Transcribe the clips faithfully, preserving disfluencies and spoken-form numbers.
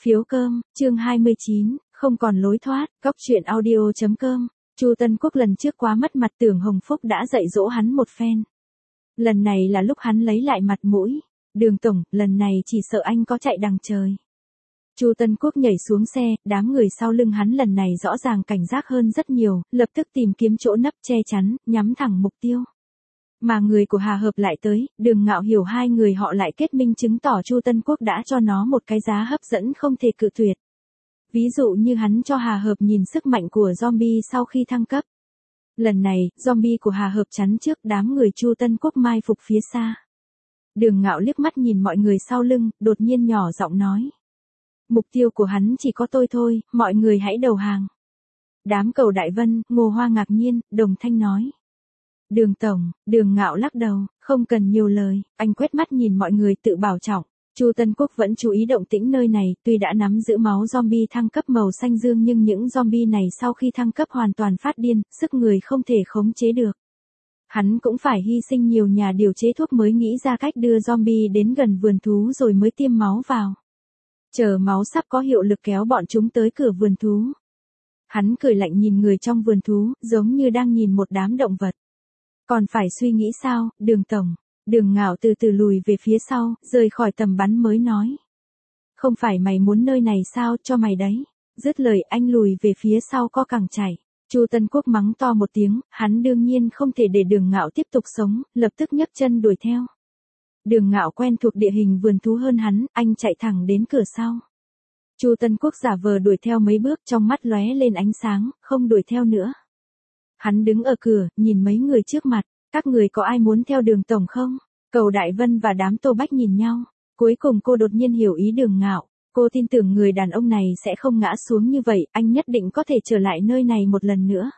Phiếu cơm, chương hai mươi chín, không còn lối thoát, góc truyện audio chấm com. Chu Tân Quốc lần trước quá mất mặt, Tưởng Hồng Phúc đã dạy dỗ hắn một phen. Lần này là lúc hắn lấy lại mặt mũi. Đường tổng, lần này chỉ sợ anh có chạy đằng trời. Chu Tân Quốc nhảy xuống xe, đám người sau lưng hắn lần này rõ ràng cảnh giác hơn rất nhiều, lập tức tìm kiếm chỗ nấp che chắn, nhắm thẳng mục tiêu. Mà người của Hà Hợp lại tới, Đường Ngạo hiểu hai người họ lại kết minh chứng tỏ Chu Tân Quốc đã cho nó một cái giá hấp dẫn không thể cự tuyệt. Ví dụ như hắn cho Hà Hợp nhìn sức mạnh của zombie sau khi thăng cấp. Lần này, zombie của Hà Hợp chắn trước, đám người Chu Tân Quốc mai phục phía xa. Đường Ngạo liếc mắt nhìn mọi người sau lưng, đột nhiên nhỏ giọng nói. Mục tiêu của hắn chỉ có tôi thôi, mọi người hãy đầu hàng. Đám Cầu Đại Vân, Ngô Hoa ngạc nhiên, đồng thanh nói. Đường tổng, Đường Ngạo lắc đầu, không cần nhiều lời, anh quét mắt nhìn mọi người tự bảo trọng. Chu Tân Quốc vẫn chú ý động tĩnh nơi này, tuy đã nắm giữ máu zombie thăng cấp màu xanh dương nhưng những zombie này sau khi thăng cấp hoàn toàn phát điên, sức người không thể khống chế được. Hắn cũng phải hy sinh nhiều nhà điều chế thuốc mới nghĩ ra cách đưa zombie đến gần vườn thú rồi mới tiêm máu vào. Chờ máu sắp có hiệu lực kéo bọn chúng tới cửa vườn thú. Hắn cười lạnh nhìn người trong vườn thú, giống như đang nhìn một đám động vật. Còn phải suy nghĩ sao, Đường tổng? Đường Ngạo từ từ lùi về phía sau, rời khỏi tầm bắn mới nói. Không phải mày muốn nơi này sao, cho mày đấy. Dứt lời anh lùi về phía sau co cẳng chạy. Chu Tân Quốc mắng to một tiếng, hắn đương nhiên không thể để Đường Ngạo tiếp tục sống, lập tức nhấc chân đuổi theo. Đường Ngạo quen thuộc địa hình vườn thú hơn hắn, anh chạy thẳng đến cửa sau. Chu Tân Quốc giả vờ đuổi theo mấy bước, trong mắt lóe lên ánh sáng, không đuổi theo nữa. Hắn đứng ở cửa, nhìn mấy người trước mặt, các người có ai muốn theo Đường tổng không? Cầu Đại Vân và đám Tô Bách nhìn nhau, cuối cùng cô đột nhiên hiểu ý Đường Ngạo, cô tin tưởng người đàn ông này sẽ không ngã xuống như vậy, anh nhất định có thể trở lại nơi này một lần nữa.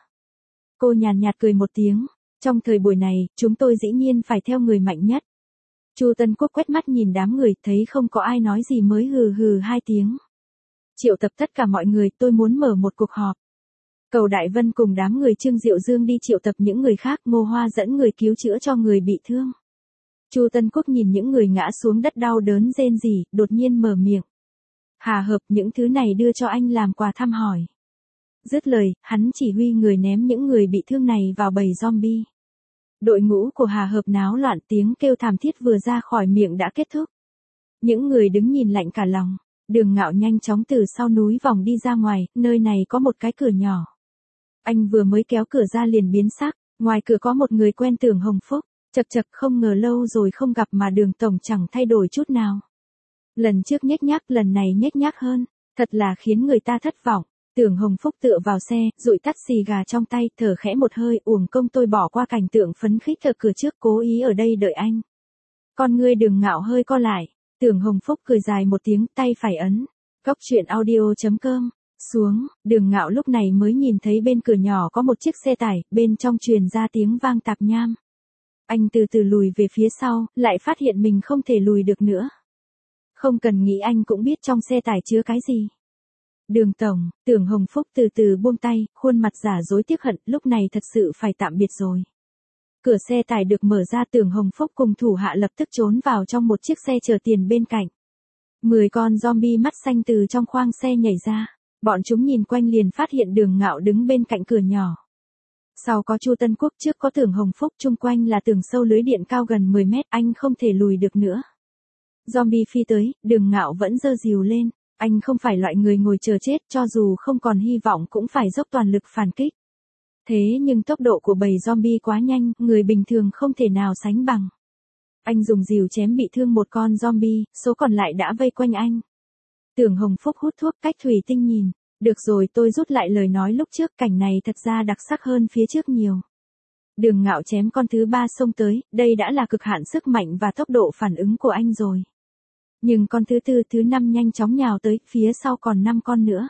Cô nhàn nhạt cười một tiếng, trong thời buổi này, chúng tôi dĩ nhiên phải theo người mạnh nhất. Chu Tân Quốc quét mắt nhìn đám người, thấy không có ai nói gì mới hừ hừ hai tiếng. Triệu tập tất cả mọi người, tôi muốn mở một cuộc họp. Cầu Đại Vân cùng đám người Trương Diệu Dương đi triệu tập những người khác, Ngô Hoa dẫn người cứu chữa cho người bị thương. Chu Tân Quốc nhìn những người ngã xuống đất đau đớn rên rỉ, đột nhiên mở miệng. Hà Hợp, những thứ này đưa cho anh làm quà thăm hỏi. Dứt lời, hắn chỉ huy người ném những người bị thương này vào bầy zombie. Đội ngũ của Hà Hợp náo loạn, tiếng kêu thảm thiết vừa ra khỏi miệng đã kết thúc. Những người đứng nhìn lạnh cả lòng. Đường Ngạo nhanh chóng từ sau núi vòng đi ra ngoài, nơi này có một cái cửa nhỏ. Anh vừa mới kéo cửa ra liền biến sắc, ngoài cửa có một người quen Tưởng Hồng Phúc, chật chật không ngờ lâu rồi không gặp mà Đường tổng chẳng thay đổi chút nào. Lần trước nhếch nhác, lần này nhếch nhác hơn, thật là khiến người ta thất vọng. Tưởng Hồng Phúc tựa vào xe, dụi tắt xì gà trong tay, thở khẽ một hơi, uổng công tôi bỏ qua cảnh tượng phấn khích ở cửa trước, cố ý ở đây đợi anh. Con ngươi Đường Ngạo hơi co lại, Tưởng Hồng Phúc cười dài một tiếng, tay phải ấn. Góc truyện audio chấm com. Xuống, Đường Ngạo lúc này mới nhìn thấy bên cửa nhỏ có một chiếc xe tải, bên trong truyền ra tiếng vang tạp nham. Anh từ từ lùi về phía sau, lại phát hiện mình không thể lùi được nữa. Không cần nghĩ anh cũng biết trong xe tải chứa cái gì. Đường tổng, Tưởng Hồng Phúc từ từ buông tay, khuôn mặt giả dối tiếc hận, lúc này thật sự phải tạm biệt rồi. Cửa xe tải được mở ra, Tưởng Hồng Phúc cùng thủ hạ lập tức trốn vào trong một chiếc xe chở tiền bên cạnh. Mười con zombie mắt xanh từ trong khoang xe nhảy ra. Bọn chúng nhìn quanh liền phát hiện Đường Ngạo đứng bên cạnh cửa nhỏ. Sau có Chu Tân Quốc, trước có Tưởng Hồng Phúc, chung quanh là tường sâu lưới điện cao gần mười mét, anh không thể lùi được nữa. Zombie phi tới, Đường Ngạo vẫn giơ rìu lên, anh không phải loại người ngồi chờ chết, cho dù không còn hy vọng cũng phải dốc toàn lực phản kích. Thế nhưng tốc độ của bầy zombie quá nhanh, người bình thường không thể nào sánh bằng. Anh dùng rìu chém bị thương một con zombie, số còn lại đã vây quanh anh. Tưởng Hồng Phúc hút thuốc, cách thủy tinh nhìn. Được rồi, tôi rút lại lời nói lúc trước, cảnh này thật ra đặc sắc hơn phía trước nhiều. Đường Ngạo chém con thứ ba xông tới, đây đã là cực hạn sức mạnh và tốc độ phản ứng của anh rồi. Nhưng con thứ tư, thứ năm nhanh chóng nhào tới, phía sau còn năm con nữa.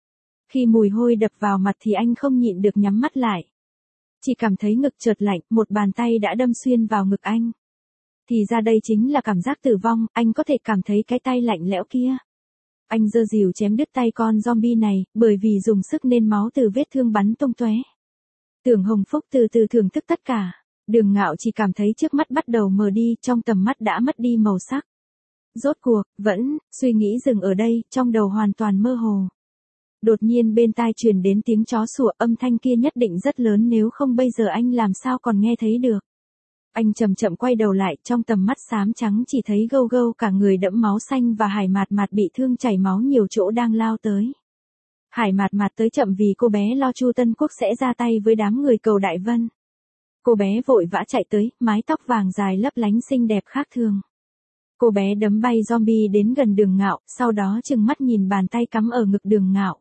Khi mùi hôi đập vào mặt thì anh không nhịn được nhắm mắt lại. Chỉ cảm thấy ngực chợt lạnh, một bàn tay đã đâm xuyên vào ngực anh. Thì ra đây chính là cảm giác tử vong, anh có thể cảm thấy cái tay lạnh lẽo kia. Anh giơ rìu chém đứt tay con zombie này, bởi vì dùng sức nên máu từ vết thương bắn tung tóe. Tưởng Hồng Phúc từ từ thưởng thức tất cả. Đường Ngạo chỉ cảm thấy trước mắt bắt đầu mờ đi, trong tầm mắt đã mất đi màu sắc. Rốt cuộc, vẫn, suy nghĩ dừng ở đây, trong đầu hoàn toàn mơ hồ. Đột nhiên bên tai truyền đến tiếng chó sủa, âm thanh kia nhất định rất lớn, nếu không bây giờ anh làm sao còn nghe thấy được. Anh chậm chậm quay đầu lại, trong tầm mắt xám trắng chỉ thấy Gâu Gâu cả người đẫm máu xanh và Hải Mạt Mạt bị thương chảy máu nhiều chỗ đang lao tới. Hải Mạt Mạt tới chậm vì cô bé lo Chu Tân Quốc sẽ ra tay với đám người cầu Đại Vân. Cô bé vội vã chạy tới, mái tóc vàng dài lấp lánh xinh đẹp khác thường. Cô bé đấm bay zombie đến gần Đường Ngạo, sau đó trừng mắt nhìn bàn tay cắm ở ngực Đường Ngạo.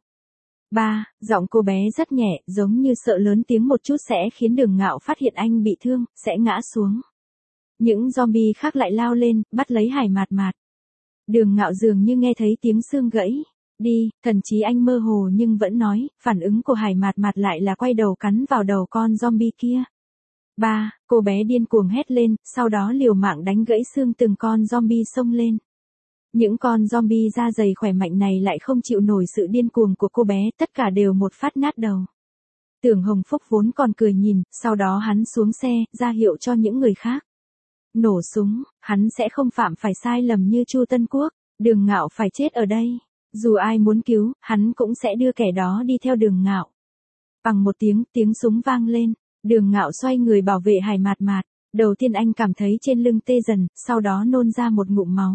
Ba, giọng cô bé rất nhẹ, giống như sợ lớn tiếng một chút sẽ khiến Đường Ngạo phát hiện anh bị thương, sẽ ngã xuống. Những zombie khác lại lao lên, bắt lấy Hải Mạt Mạt. Đường Ngạo dường như nghe thấy tiếng xương gãy. Đi, thần chí anh mơ hồ nhưng vẫn nói, phản ứng của Hải Mạt Mạt lại là quay đầu cắn vào đầu con zombie kia. Ba, cô bé điên cuồng hét lên, sau đó liều mạng đánh gãy xương từng con zombie xông lên. Những con zombie da dày khỏe mạnh này lại không chịu nổi sự điên cuồng của cô bé, tất cả đều một phát nát đầu. Tưởng Hồng Phúc vốn còn cười nhìn, sau đó hắn xuống xe, ra hiệu cho những người khác. Nổ súng, hắn sẽ không phạm phải sai lầm như Chu Tân Quốc, Đường Ngạo phải chết ở đây. Dù ai muốn cứu, hắn cũng sẽ đưa kẻ đó đi theo Đường Ngạo. Bằng một tiếng, tiếng súng vang lên, Đường Ngạo xoay người bảo vệ Hải Mạt Mạt. Đầu tiên anh cảm thấy trên lưng tê dần, sau đó nôn ra một ngụm máu.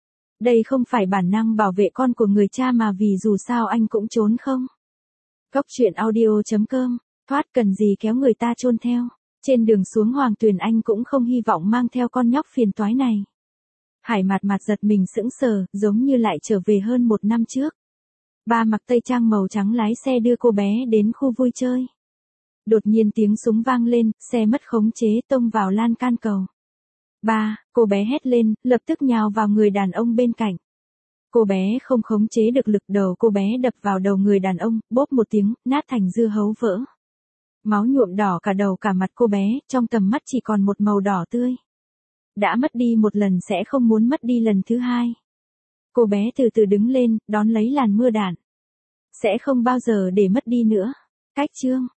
Đây không phải bản năng bảo vệ con của người cha mà vì dù sao anh cũng trốn không. Cốc truyện audio chấm com, thoát cần gì kéo người ta chôn theo. Trên đường xuống Hoàng Tuyền anh cũng không hy vọng mang theo con nhóc phiền toái này. Hải Mạt Mạt giật mình sững sờ, giống như lại trở về hơn một năm trước. Ba mặc tây trang màu trắng lái xe đưa cô bé đến khu vui chơi. Đột nhiên tiếng súng vang lên, xe mất khống chế tông vào lan can cầu. Ba, cô bé hét lên, lập tức nhào vào người đàn ông bên cạnh. Cô bé không khống chế được lực, đầu cô bé đập vào đầu người đàn ông, bốp một tiếng, nát thành dưa hấu vỡ. Máu nhuộm đỏ cả đầu cả mặt cô bé, trong tầm mắt chỉ còn một màu đỏ tươi. Đã mất đi một lần sẽ không muốn mất đi lần thứ hai. Cô bé từ từ đứng lên, đón lấy làn mưa đạn. Sẽ không bao giờ để mất đi nữa. Cách chương.